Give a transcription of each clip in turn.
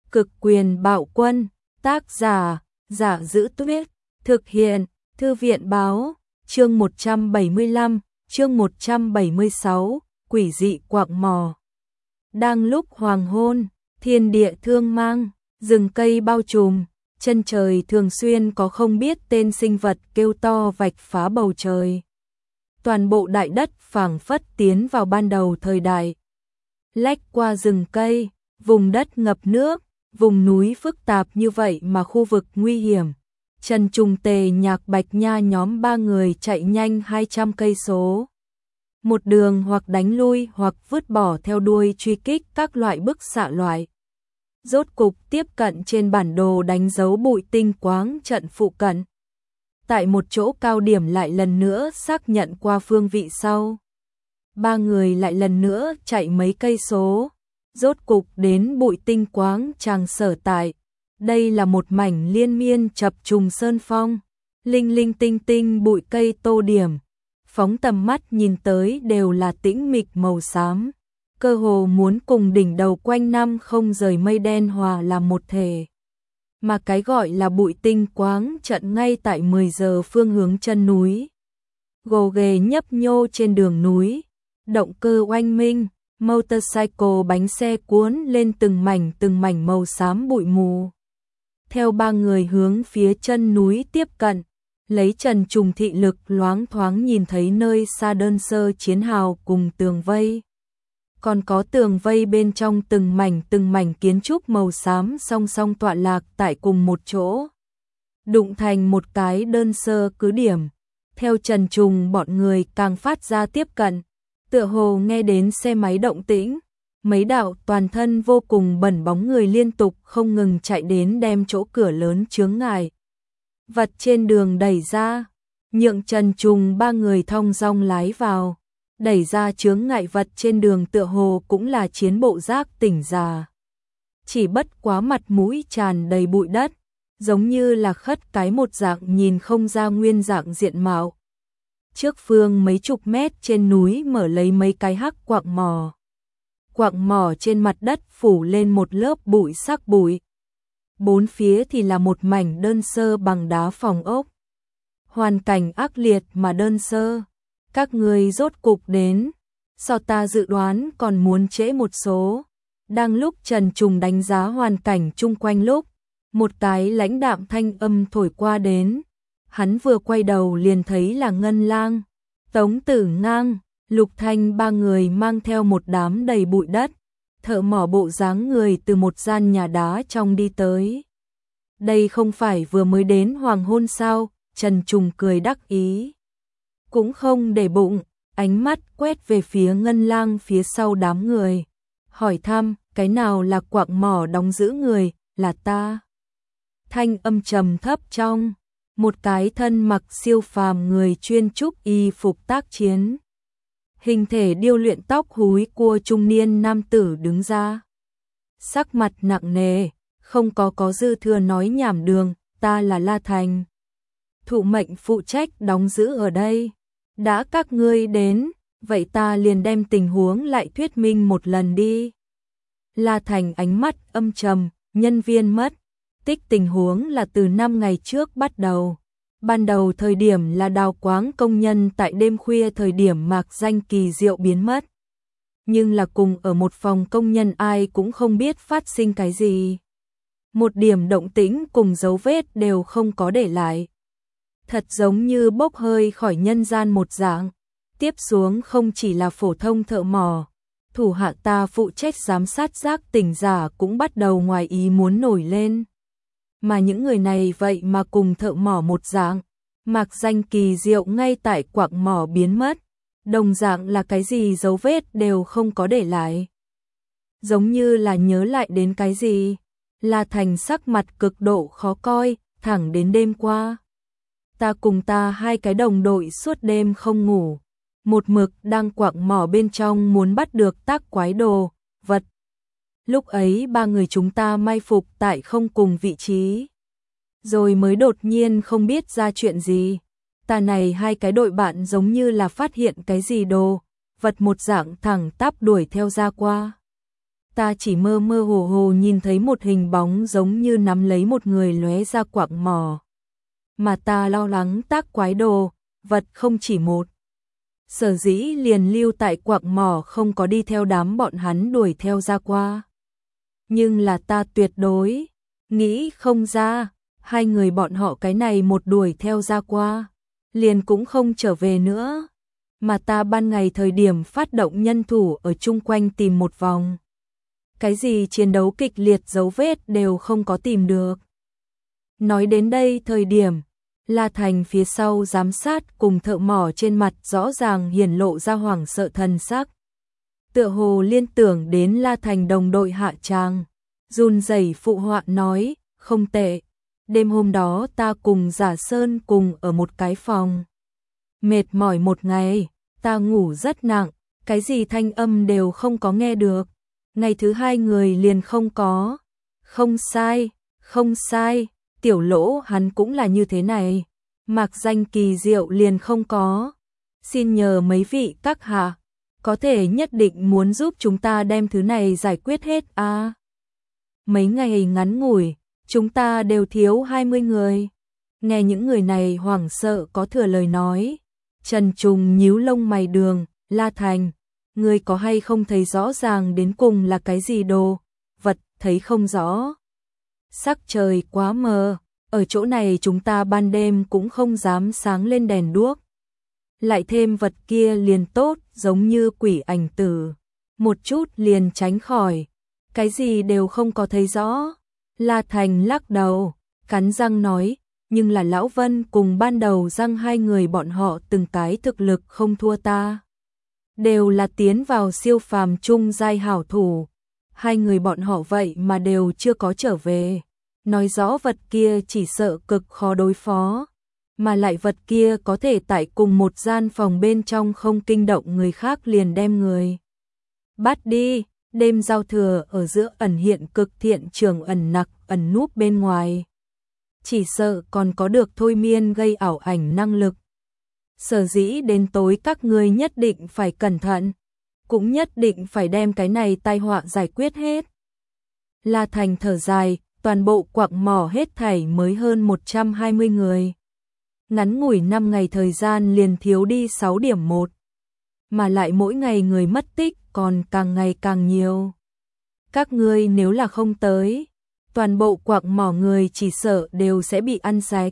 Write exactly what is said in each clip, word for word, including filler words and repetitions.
Cực quyền bạo quân, tác giả, Giả Giữ Tuyết, thực hiện, Thư viện báo, chương một trăm bảy mươi lăm, chương một trăm bảy mươi sáu, quỷ dị quạng mỏ. Đang lúc hoàng hôn, thiên địa thương mang, rừng cây bao trùm, chân trời thường xuyên có không biết tên sinh vật kêu to vạch phá bầu trời. Toàn bộ đại đất phảng phất tiến vào ban đầu thời đại. Lách qua rừng cây, vùng đất ngập nước, vùng núi phức tạp như vậy mà khu vực nguy hiểm. Trần Trùng Tề Nhạc Bạch Nha nhóm ba người chạy nhanh hai trăm cây số. Một đường hoặc đánh lui hoặc vứt bỏ theo đuôi truy kích các loại bức xạ loại. Rốt cục tiếp cận trên bản đồ đánh dấu bụi tinh quáng trận phụ cận. Tại một chỗ cao điểm lại lần nữa xác nhận qua phương vị sau. Ba người lại lần nữa chạy mấy cây số. Rốt cục đến bụi tinh quáng tràng sở tại. Đây là một mảnh liên miên chập trùng sơn phong. Linh linh tinh tinh bụi cây tô điểm. Phóng tầm mắt nhìn tới đều là tĩnh mịch màu xám. Cơ hồ muốn cùng đỉnh đầu quanh năm không rời mây đen hòa làm một thể. Mà cái gọi là bụi tinh quáng trận ngay tại mười giờ phương hướng chân núi. Gồ ghề nhấp nhô trên đường núi. Động cơ oanh minh, motorcycle bánh xe cuốn lên từng mảnh từng mảnh màu xám bụi mù. Theo ba người hướng phía chân núi tiếp cận, lấy Trần Trùng thị lực loáng thoáng nhìn thấy nơi xa đơn sơ chiến hào cùng tường vây. Còn có tường vây bên trong từng mảnh từng mảnh kiến trúc màu xám song song tọa lạc tại cùng một chỗ. Đụng thành một cái đơn sơ cứ điểm. Theo Trần Trùng bọn người càng phát ra tiếp cận, tựa hồ nghe đến xe máy động tĩnh. Mấy đạo toàn thân vô cùng bẩn bóng người liên tục không ngừng chạy đến đem chỗ cửa lớn chướng ngại vật trên đường đẩy ra, nhượng Trần Trùng ba người thong dong lái vào. Đẩy ra chướng ngại vật trên đường tựa hồ cũng là chiến bộ giác tỉnh già. Chỉ bất quá mặt mũi tràn đầy bụi đất, giống như là khất cái một dạng nhìn không ra nguyên dạng diện mạo. Trước phương mấy chục mét trên núi mở lấy mấy cái hắc quạng mỏ. Quạng mỏ trên mặt đất phủ lên một lớp bụi sắc bụi. Bốn phía thì là một mảnh đơn sơ bằng đá phòng ốc. Hoàn cảnh ác liệt mà đơn sơ. Các người rốt cục đến, so ta dự đoán còn muốn trễ một số. Đang lúc Trần Trùng đánh giá hoàn cảnh chung quanh lúc, một cái lãnh đạm thanh âm thổi qua đến. Hắn vừa quay đầu liền thấy là Ngân Lang, Tống Tử Ngang, Lục Thanh ba người mang theo một đám đầy bụi đất, thợ mỏ bộ dáng người từ một gian nhà đá trong đi tới. Đây không phải vừa mới đến hoàng hôn sao? Trần Trùng cười đắc ý. Cũng không để bụng, ánh mắt quét về phía Ngân Lang phía sau đám người. Hỏi thăm, cái nào là quạng mỏ đóng giữ người, là ta. Thanh âm trầm thấp trong, một cái thân mặc siêu phàm người chuyên trúc y phục tác chiến. Hình thể điêu luyện tóc húi cua trung niên nam tử đứng ra. Sắc mặt nặng nề, không có có dư thừa nói nhảm đường, ta là La Thành. Thụ mệnh phụ trách đóng giữ ở đây. Đã các ngươi đến, vậy ta liền đem tình huống lại thuyết minh một lần đi. La Thành ánh mắt âm trầm, nhân viên mất. Tích tình huống là từ năm ngày trước bắt đầu. Ban đầu thời điểm là đào quáng công nhân tại đêm khuya thời điểm mạc danh kỳ diệu biến mất. Nhưng là cùng ở một phòng công nhân ai cũng không biết phát sinh cái gì. Một điểm động tĩnh cùng dấu vết đều không có để lại. Thật giống như bốc hơi khỏi nhân gian một dạng. Tiếp xuống không chỉ là phổ thông thợ mỏ. Thủ hạ ta phụ trách giám sát giác tỉnh giả cũng bắt đầu ngoài ý muốn nổi lên. Mà những người này vậy mà cùng thợ mỏ một dạng. Mạc danh kỳ diệu ngay tại quạng mỏ biến mất. Đồng dạng là cái gì dấu vết đều không có để lại. Giống như là nhớ lại đến cái gì. La Thành sắc mặt cực độ khó coi, thẳng đến đêm qua. Ta cùng ta hai cái đồng đội suốt đêm không ngủ. Một mực đang quạng mỏ bên trong muốn bắt được tác quái đồ, vật. Lúc ấy ba người chúng ta mai phục tại không cùng vị trí. Rồi mới đột nhiên không biết ra chuyện gì. Ta này hai cái đội bạn giống như là phát hiện cái gì đồ, vật một dạng thẳng tắp đuổi theo ra qua. ta chỉ mơ mơ hồ hồ nhìn thấy một hình bóng giống như nắm lấy một người lóe ra quạng mỏ. Mà ta lo lắng tác quái đồ, vật không chỉ một. Sở dĩ liền lưu tại quạng mỏ không có đi theo đám bọn hắn đuổi theo ra qua. Nhưng là ta tuyệt đối nghĩ không ra, hai người bọn họ cái này một đuổi theo ra qua, liền cũng không trở về nữa. Mà ta ban ngày thời điểm phát động nhân thủ ở chung quanh tìm một vòng. Cái gì chiến đấu kịch liệt dấu vết đều không có tìm được. Nói đến đây thời điểm, La Thành phía sau giám sát cùng thợ mỏ trên mặt rõ ràng hiển lộ ra hoảng sợ thần sắc. Tựa hồ liên tưởng đến La Thành đồng đội hạ tràng, run rẩy phụ họa nói, không tệ. Đêm hôm đó ta cùng Giả Sơn cùng ở một cái phòng. Mệt mỏi một ngày, ta ngủ rất nặng, cái gì thanh âm đều không có nghe được. Ngày thứ hai người liền không có. Không sai, không sai, Tiểu Lỗ hắn cũng là như thế này. Mạc danh kỳ diệu liền không có. Xin nhờ mấy vị các hạ, có thể nhất định muốn giúp chúng ta đem thứ này giải quyết hết à? Mấy ngày ngắn ngủi, chúng ta đều thiếu hai mươi người. Nghe những người này hoảng sợ có thừa lời nói. Trần Trùng nhíu lông mày đường, La Thành, ngươi có hay không thấy rõ ràng đến cùng là cái gì đồ, vật, thấy không rõ. Sắc trời quá mờ, ở chỗ này chúng ta ban đêm cũng không dám sáng lên đèn đuốc. Lại thêm vật kia liền tốt, giống như quỷ ảnh tử. Một chút liền tránh khỏi, cái gì đều không có thấy rõ. La Thành lắc đầu, cắn răng nói, nhưng là Lão Vân cùng ban đầu răng hai người bọn họ từng cái thực lực không thua ta. Đều là tiến vào siêu phàm trung giai hảo thủ. Hai người bọn họ vậy mà đều chưa có trở về. Nói rõ vật kia chỉ sợ cực khó đối phó. Mà lại vật kia có thể tại cùng một gian phòng bên trong không kinh động người khác liền đem người bắt đi. Đêm giao thừa ở giữa ẩn hiện cực thiện trường ẩn nặc ẩn núp bên ngoài. Chỉ sợ còn có được thôi miên gây ảo ảnh năng lực. Sở dĩ đến tối các ngươi nhất định phải cẩn thận, cũng nhất định phải đem cái này tai họa giải quyết hết. La Thành thở dài, toàn bộ quạng mỏ hết thảy mới hơn một trăm hai mươi người. Ngắn ngủi năm ngày thời gian liền thiếu đi sáu điểm một. Mà lại mỗi ngày người mất tích còn càng ngày càng nhiều. Các ngươi nếu là không tới, toàn bộ quạng mỏ người chỉ sợ đều sẽ bị ăn sạch.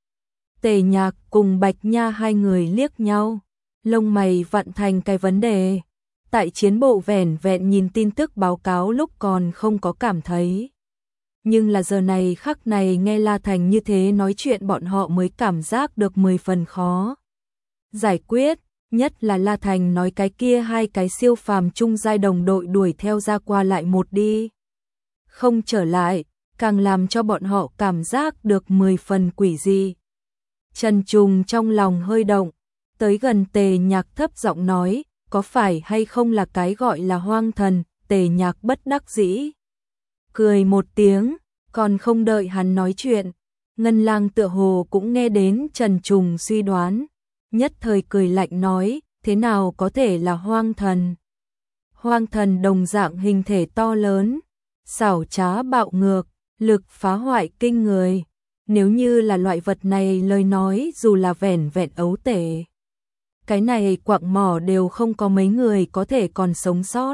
Tề Nhạc cùng Bạch Nha hai người liếc nhau, lông mày vặn thành cái vấn đề. Tại chiến bộ vẻn vẹn nhìn tin tức báo cáo lúc còn không có cảm thấy. Nhưng là giờ này khắc này nghe La Thành như thế nói chuyện bọn họ mới cảm giác được mười phần khó giải quyết. Nhất là La Thành nói cái kia hai cái siêu phàm trung giai đồng đội đuổi theo ra qua lại một đi. Không trở lại, càng làm cho bọn họ cảm giác được mười phần quỷ dị. Trần Trùng trong lòng hơi động, tới gần Tề Nhạc thấp giọng nói, có phải hay không là cái gọi là hoang thần. Tề Nhạc bất đắc dĩ cười một tiếng, còn không đợi hắn nói chuyện, Ngân Lang tựa hồ cũng nghe đến Trần Trùng suy đoán, nhất thời cười lạnh nói, thế nào có thể là hoang thần? Hoang thần đồng dạng hình thể to lớn, xảo trá bạo ngược, lực phá hoại kinh người. Nếu như là loại vật này lời nói dù là vẻn vẹn ấu tể, cái này quạng mỏ đều không có mấy người có thể còn sống sót.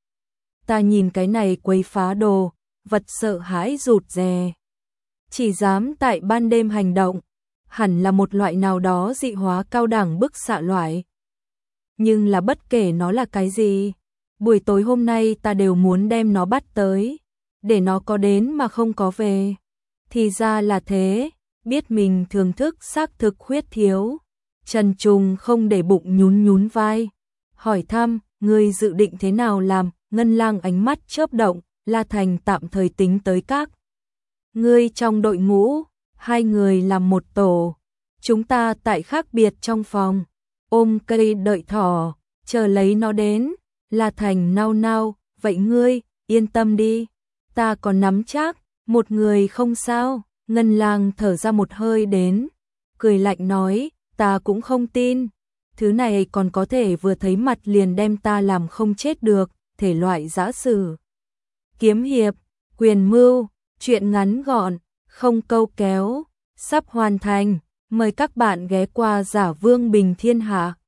Ta nhìn cái này quấy phá đồ, vật sợ hãi rụt rè. Chỉ dám tại ban đêm hành động, hẳn là một loại nào đó dị hóa cao đẳng bức xạ loại. Nhưng là bất kể nó là cái gì, buổi tối hôm nay ta đều muốn đem nó bắt tới, để nó có đến mà không có về. Thì ra là thế, biết mình thưởng thức xác thực khuyết thiếu. Trần Trùng không để bụng nhún nhún vai, hỏi thăm, ngươi dự định thế nào làm? Ngân Lang ánh mắt chớp động, La Thành tạm thời tính tới các ngươi trong đội ngũ, hai người làm một tổ, chúng ta tại khác biệt trong phòng, ôm cây đợi thỏ, chờ lấy nó đến. La Thành nao nao, vậy ngươi, yên tâm đi, ta còn nắm chắc, một người không sao. Ngân Lang thở ra một hơi đến, cười lạnh nói, ta cũng không tin, thứ này còn có thể vừa thấy mặt liền đem ta làm không chết được, thể loại giã sử. kiếm hiệp, quyền mưu, truyện ngắn gọn, không câu kéo, sắp hoàn thành. Mời các bạn ghé qua Giả Vương Bình Thiên Hạ.